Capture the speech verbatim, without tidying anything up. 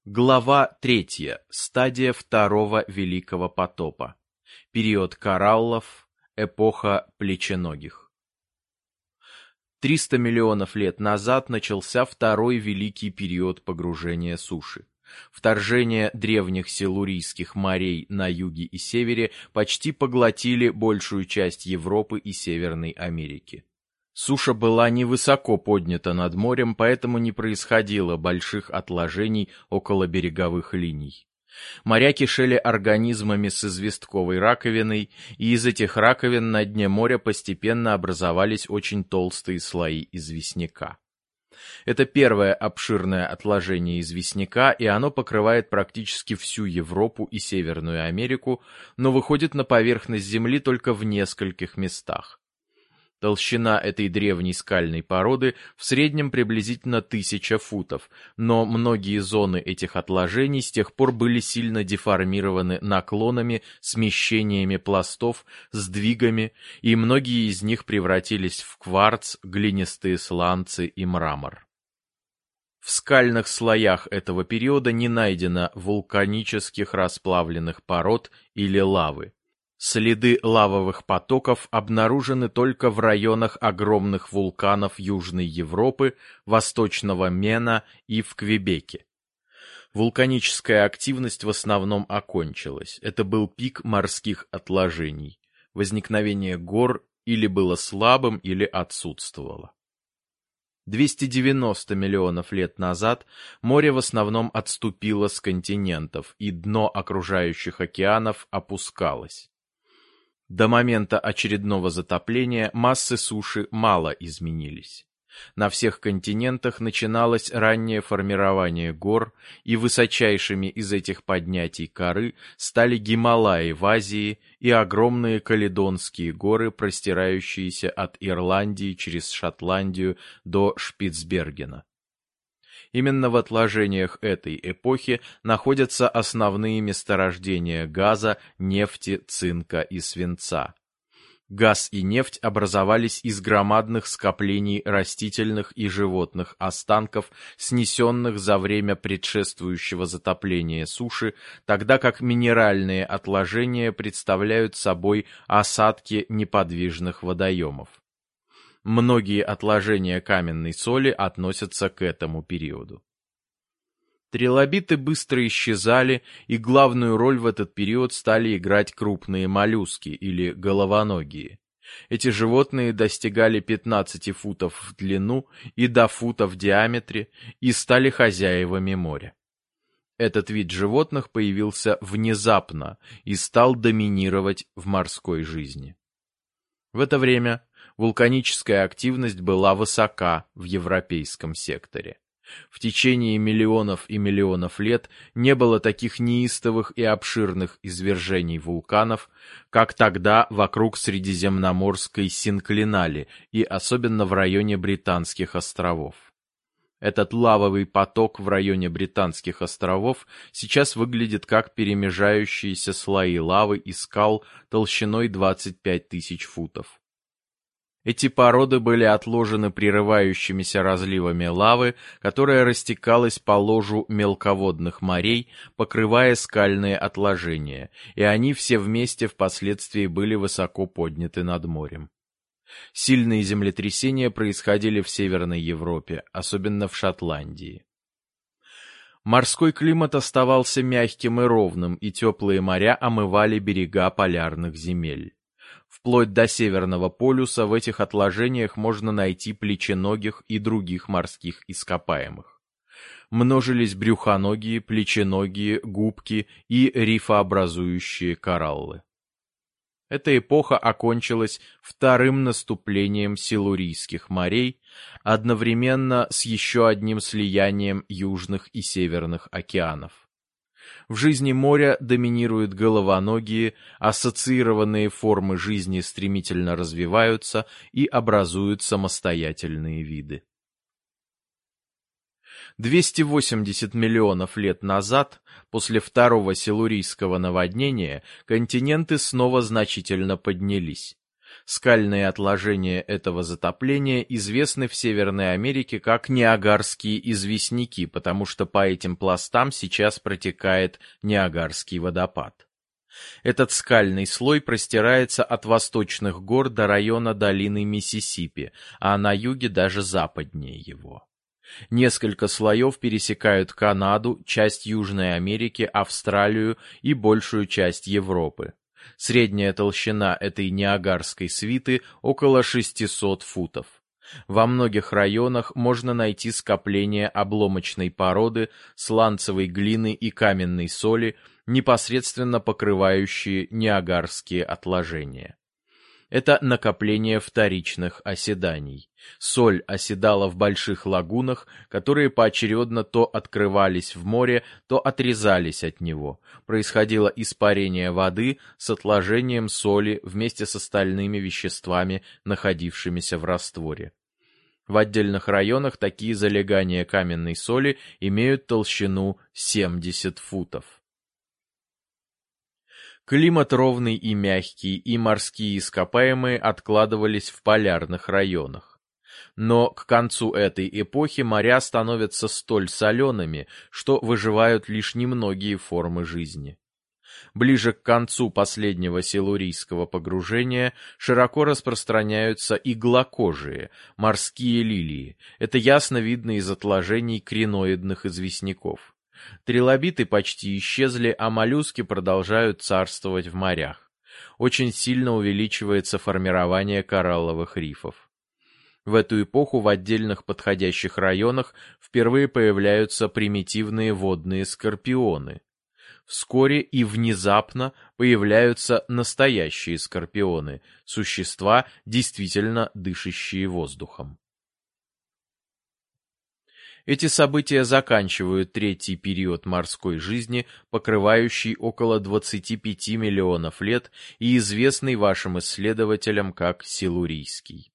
Глава третья. Стадия второго Великого потопа. Период кораллов. Эпоха плеченогих. триста миллионов лет назад начался второй великий период погружения суши. Вторжение древних силурийских морей на юге и севере почти поглотили большую часть Европы и Северной Америки. Суша была невысоко поднята над морем, поэтому не происходило больших отложений около береговых линий. Моря кишели организмами с известковой раковиной, и из этих раковин на дне моря постепенно образовались очень толстые слои известняка. Это первое обширное отложение известняка, и оно покрывает практически всю Европу и Северную Америку, но выходит на поверхность Земли только в нескольких местах. Толщина этой древней скальной породы в среднем приблизительно тысяча футов, но многие зоны этих отложений с тех пор были сильно деформированы наклонами, смещениями пластов, сдвигами, и многие из них превратились в кварц, глинистые сланцы и мрамор. В скальных слоях этого периода не найдено вулканических расплавленных пород или лавы. Следы лавовых потоков обнаружены только в районах огромных вулканов Южной Европы, Восточного Мена и в Квебеке. Вулканическая активность в основном окончилась. Это был пик морских отложений. Возникновение гор или было слабым, или отсутствовало. двести девяносто миллионов лет назад море в основном отступило с континентов, и дно окружающих океанов опускалось. До момента очередного затопления массы суши мало изменились. На всех континентах начиналось раннее формирование гор, и высочайшими из этих поднятий коры стали Гималаи в Азии и огромные Каледонские горы, простирающиеся от Ирландии через Шотландию до Шпицбергена. Именно в отложениях этой эпохи находятся основные месторождения газа, нефти, цинка и свинца. Газ и нефть образовались из громадных скоплений растительных и животных останков, снесенных за время предшествующего затопления суши, тогда как минеральные отложения представляют собой осадки неподвижных водоемов. Многие отложения каменной соли относятся к этому периоду. Трилобиты быстро исчезали, и главную роль в этот период стали играть крупные моллюски или головоногие. Эти животные достигали пятнадцати футов в длину и до фута в диаметре и стали хозяевами моря. Этот вид животных появился внезапно и стал доминировать в морской жизни. В это время вулканическая активность была высока в европейском секторе. В течение миллионов и миллионов лет не было таких неистовых и обширных извержений вулканов, как тогда вокруг Средиземноморской синклинали и особенно в районе Британских островов. Этот лавовый поток в районе Британских островов сейчас выглядит как перемежающиеся слои лавы и скал толщиной двадцать пять тысяч футов. Эти породы были отложены прерывающимися разливами лавы, которая растекалась по ложу мелководных морей, покрывая скальные отложения, и они все вместе впоследствии были высоко подняты над морем. Сильные землетрясения происходили в Северной Европе, особенно в Шотландии. Морской климат оставался мягким и ровным, и теплые моря омывали берега полярных земель. Вплоть до Северного полюса в этих отложениях можно найти плеченогих и других морских ископаемых. Множились брюхоногие, плеченогие, губки и рифообразующие кораллы. Эта эпоха окончилась вторым наступлением силурийских морей, одновременно с еще одним слиянием южных и северных океанов. В жизни моря доминируют головоногие, ассоциированные формы жизни стремительно развиваются и образуют самостоятельные виды. двести восемьдесят миллионов лет назад, после второго силурийского наводнения, континенты снова значительно поднялись. Скальные отложения этого затопления известны в Северной Америке как Ниагарские известняки, потому что по этим пластам сейчас протекает Ниагарский водопад. Этот скальный слой простирается от восточных гор до района долины Миссисипи, а на юге даже западнее его. Несколько слоев пересекают Канаду, часть Южной Америки, Австралию и большую часть Европы. Средняя толщина этой Ниагарской свиты около шестисот футов. Во многих районах можно найти скопления обломочной породы, сланцевой глины и каменной соли, непосредственно покрывающие Ниагарские отложения. Это накопление вторичных оседаний. Соль оседала в больших лагунах, которые поочередно то открывались в море, то отрезались от него. Происходило испарение воды с отложением соли вместе с остальными веществами, находившимися в растворе. В отдельных районах такие залегания каменной соли имеют толщину семьдесят футов. Климат ровный и мягкий, и морские ископаемые откладывались в полярных районах. Но к концу этой эпохи моря становятся столь солеными, что выживают лишь немногие формы жизни. Ближе к концу последнего силурийского погружения широко распространяются иглокожие, морские лилии. Это ясно видно из отложений криноидных известняков. Трилобиты почти исчезли, а моллюски продолжают царствовать в морях. Очень сильно увеличивается формирование коралловых рифов. В эту эпоху в отдельных подходящих районах впервые появляются примитивные водные скорпионы. Вскоре и внезапно появляются настоящие скорпионы, существа, действительно дышащие воздухом. Эти события заканчивают третий период морской жизни, покрывающий около двадцати пяти миллионов лет и известный вашим исследователям как Силурийский.